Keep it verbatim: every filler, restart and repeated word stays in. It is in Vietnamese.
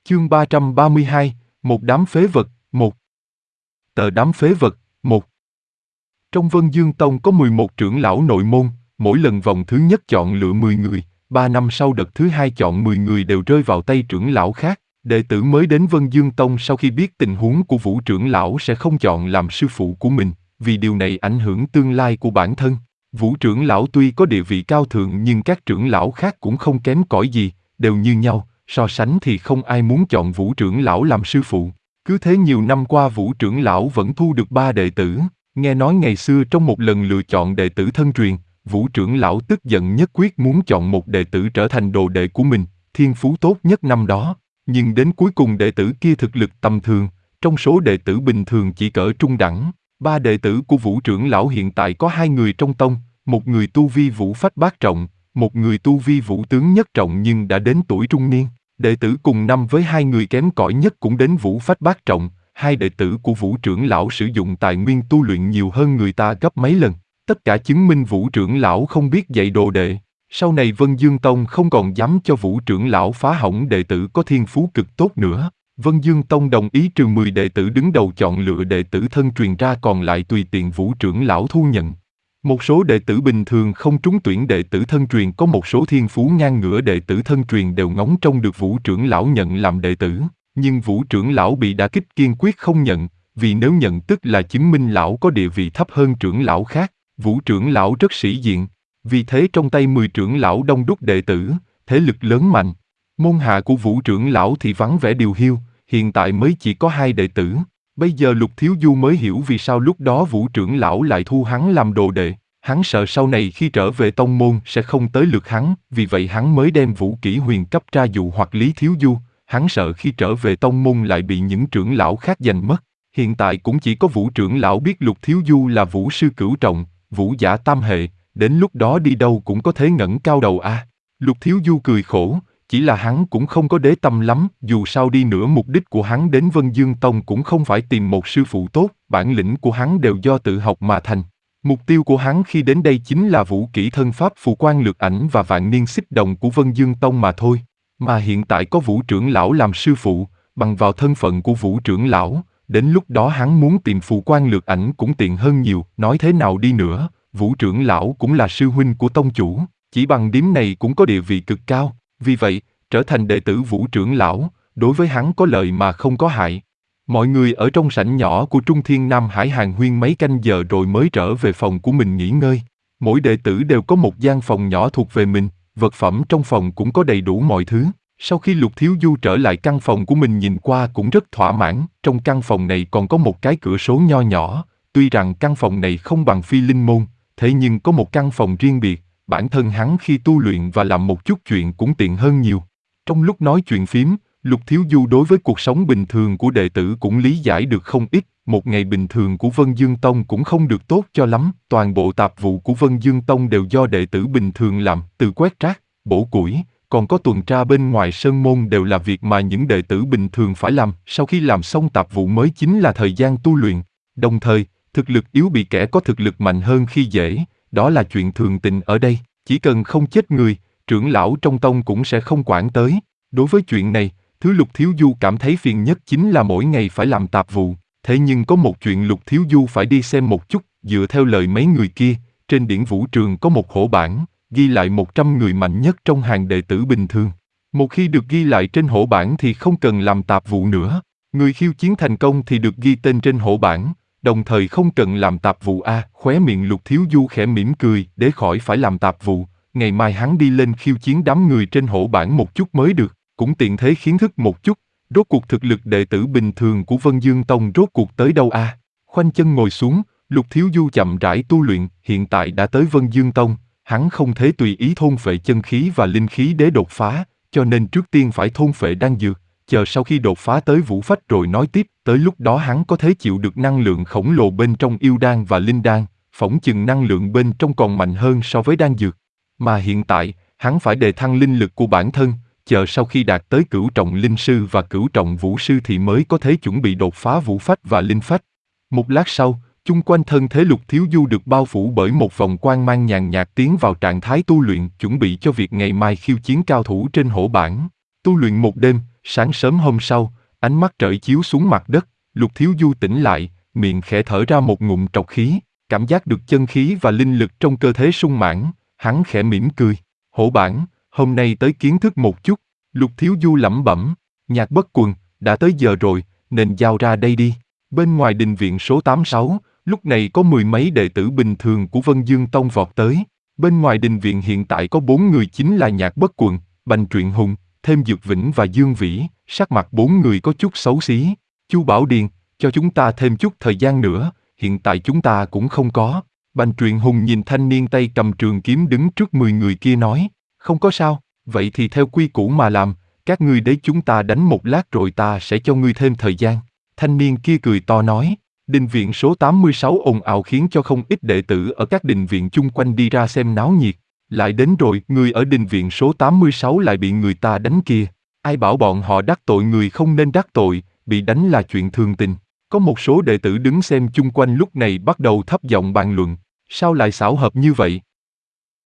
Chương ba trăm ba mươi hai, một đám phế vật, một. Tờ đám phế vật, một. Trong Vân Dương Tông có mười một trưởng lão nội môn, mỗi lần vòng thứ nhất chọn lựa mười người, ba năm sau đợt thứ hai chọn mười người đều rơi vào tay trưởng lão khác. Đệ tử mới đến Vân Dương Tông sau khi biết tình huống của Vũ trưởng lão sẽ không chọn làm sư phụ của mình, vì điều này ảnh hưởng tương lai của bản thân. Vũ trưởng lão tuy có địa vị cao thượng nhưng các trưởng lão khác cũng không kém cỏi gì, đều như nhau, so sánh thì không ai muốn chọn Vũ trưởng lão làm sư phụ. Cứ thế nhiều năm qua Vũ trưởng lão vẫn thu được ba đệ tử. Nghe nói ngày xưa trong một lần lựa chọn đệ tử thân truyền, Vũ trưởng lão tức giận nhất quyết muốn chọn một đệ tử trở thành đồ đệ của mình, thiên phú tốt nhất năm đó. Nhưng đến cuối cùng đệ tử kia thực lực tầm thường, trong số đệ tử bình thường chỉ cỡ trung đẳng. Ba đệ tử của Vũ trưởng lão hiện tại có hai người trong tông, một người tu vi Vũ phách bát trọng, một người tu vi Vũ tướng nhất trọng nhưng đã đến tuổi trung niên. Đệ tử cùng năm với hai người kém cỏi nhất cũng đến Vũ phách bát trọng. Hai đệ tử của Vũ trưởng lão sử dụng tài nguyên tu luyện nhiều hơn người ta gấp mấy lần. Tất cả chứng minh Vũ trưởng lão không biết dạy đồ đệ. Sau này Vân Dương Tông không còn dám cho Vũ trưởng lão phá hỏng đệ tử có thiên phú cực tốt nữa. Vân Dương Tông đồng ý trừ mười đệ tử đứng đầu chọn lựa đệ tử thân truyền ra, còn lại tùy tiện Vũ trưởng lão thu nhận. Một số đệ tử bình thường không trúng tuyển đệ tử thân truyền, có một số thiên phú ngang ngửa đệ tử thân truyền đều ngóng trông được Vũ trưởng lão nhận làm đệ tử. Nhưng Vũ trưởng lão bị đả kích kiên quyết không nhận, vì nếu nhận tức là chứng minh lão có địa vị thấp hơn trưởng lão khác. Vũ trưởng lão rất sĩ diện, vì thế trong tay mười trưởng lão đông đúc đệ tử, thế lực lớn mạnh. Môn hạ của Vũ trưởng lão thì vắng vẻ điều hiu, hiện tại mới chỉ có hai đệ tử. Bây giờ Lục Thiếu Du mới hiểu vì sao lúc đó Vũ trưởng lão lại thu hắn làm đồ đệ. Hắn sợ sau này khi trở về tông môn sẽ không tới lượt hắn, vì vậy hắn mới đem Vũ Kỷ Huyền cấp tra dụ hoặc Lý Thiếu Du. Hắn sợ khi trở về tông môn lại bị những trưởng lão khác giành mất. Hiện tại cũng chỉ có Vũ trưởng lão biết Lục Thiếu Du là Vũ sư cửu trọng, Vũ giả tam hệ, đến lúc đó đi đâu cũng có thể ngẩng cao đầu a. À. Lục Thiếu Du cười khổ, chỉ là hắn cũng không có đế tâm lắm, dù sao đi nữa mục đích của hắn đến Vân Dương Tông cũng không phải tìm một sư phụ tốt, bản lĩnh của hắn đều do tự học mà thành. Mục tiêu của hắn khi đến đây chính là Vũ kỹ thân pháp phù quan lược ảnh và vạn niên xích đồng của Vân Dương Tông mà thôi. Mà hiện tại có Vũ trưởng lão làm sư phụ, bằng vào thân phận của Vũ trưởng lão, đến lúc đó hắn muốn tìm phù quan lược ảnh cũng tiện hơn nhiều. Nói thế nào đi nữa, Vũ trưởng lão cũng là sư huynh của tông chủ, chỉ bằng điểm này cũng có địa vị cực cao. Vì vậy, trở thành đệ tử Vũ trưởng lão, đối với hắn có lợi mà không có hại. Mọi người ở trong sảnh nhỏ của Trung Thiên Nam Hải hàn huyên mấy canh giờ rồi mới trở về phòng của mình nghỉ ngơi. Mỗi đệ tử đều có một gian phòng nhỏ thuộc về mình, vật phẩm trong phòng cũng có đầy đủ mọi thứ. Sau khi Lục Thiếu Du trở lại căn phòng của mình nhìn qua cũng rất thỏa mãn. Trong căn phòng này còn có một cái cửa sổ nho nhỏ, tuy rằng căn phòng này không bằng Phi Linh Môn, thế nhưng có một căn phòng riêng biệt, bản thân hắn khi tu luyện và làm một chút chuyện cũng tiện hơn nhiều. Trong lúc nói chuyện phiếm, Lục Thiếu Du đối với cuộc sống bình thường của đệ tử cũng lý giải được không ít. Một ngày bình thường của Vân Dương Tông cũng không được tốt cho lắm, toàn bộ tạp vụ của Vân Dương Tông đều do đệ tử bình thường làm, từ quét rác, bổ củi, còn có tuần tra bên ngoài sơn môn đều là việc mà những đệ tử bình thường phải làm. Sau khi làm xong tạp vụ mới chính là thời gian tu luyện. Đồng thời, thực lực yếu bị kẻ có thực lực mạnh hơn khi dễ, đó là chuyện thường tình ở đây. Chỉ cần không chết người, trưởng lão trong tông cũng sẽ không quản tới. Đối với chuyện này, thứ Lục Thiếu Du cảm thấy phiền nhất chính là mỗi ngày phải làm tạp vụ. Thế nhưng có một chuyện Lục Thiếu Du phải đi xem một chút, dựa theo lời mấy người kia, trên điển vũ trường có một hổ bảng, ghi lại một trăm người mạnh nhất trong hàng đệ tử bình thường. Một khi được ghi lại trên hổ bảng thì không cần làm tạp vụ nữa. Người khiêu chiến thành công thì được ghi tên trên hổ bảng, đồng thời không cần làm tạp vụ a. À, khóe miệng Lục Thiếu Du khẽ mỉm cười, để khỏi phải làm tạp vụ, ngày mai hắn đi lên khiêu chiến đám người trên hổ bảng một chút mới được, cũng tiện thế kiến thức một chút. Rốt cuộc thực lực đệ tử bình thường của Vân Dương Tông rốt cuộc tới đâu a? À? Khoanh chân ngồi xuống, Lục Thiếu Du chậm rãi tu luyện, hiện tại đã tới Vân Dương Tông, hắn không thể tùy ý thôn phệ chân khí và linh khí để đột phá, cho nên trước tiên phải thôn phệ đan dược, chờ sau khi đột phá tới vũ phách rồi nói tiếp, tới lúc đó hắn có thể chịu được năng lượng khổng lồ bên trong yêu đan và linh đan, phỏng chừng năng lượng bên trong còn mạnh hơn so với đan dược. Mà hiện tại, hắn phải đề thăng linh lực của bản thân, chờ sau khi đạt tới cửu trọng linh sư và cửu trọng vũ sư thì mới có thể chuẩn bị đột phá vũ phách và linh phách. Một lát sau, chung quanh thân thể Lục Thiếu Du được bao phủ bởi một vòng quang mang nhàn nhạt, tiến vào trạng thái tu luyện, chuẩn bị cho việc ngày mai khiêu chiến cao thủ trên hổ bảng. Tu luyện một đêm, Sáng sớm hôm sau, ánh mắt trời chiếu xuống mặt đất, Lục Thiếu Du tỉnh lại, miệng khẽ thở ra một ngụm trọc khí, cảm giác được chân khí và linh lực trong cơ thể sung mãn, hắn khẽ mỉm cười. Hổ bản, hôm nay tới kiến thức một chút. Lục Thiếu Du lẩm bẩm, Nhạc Bất Quần, đã tới giờ rồi, nên giao ra đây đi. Bên ngoài đình viện số tám mươi sáu, lúc này có mười mấy đệ tử bình thường của Vân Dương Tông vọt tới. Bên ngoài đình viện hiện tại có bốn người, chính là Nhạc Bất Quần, Bành Truyện Hùng, thêm Dược Vĩnh và Dương Vĩ, sắc mặt bốn người có chút xấu xí. Chu Bảo Điền, cho chúng ta thêm chút thời gian nữa, hiện tại chúng ta cũng không có. Bành Truyện Hùng nhìn thanh niên tay cầm trường kiếm đứng trước mười người kia nói, không có sao, vậy thì theo quy củ mà làm, các ngươi để chúng ta đánh một lát rồi ta sẽ cho ngươi thêm thời gian. Thanh niên kia cười to nói, đình viện số tám mươi sáu ồn ào khiến cho không ít đệ tử ở các đình viện chung quanh đi ra xem náo nhiệt. Lại đến rồi, người ở đình viện số tám mươi sáu lại bị người ta đánh kìa. Ai bảo bọn họ đắc tội người không nên đắc tội, bị đánh là chuyện thường tình. Có một số đệ tử đứng xem chung quanh lúc này bắt đầu thấp giọng bàn luận, sao lại xảo hợp như vậy,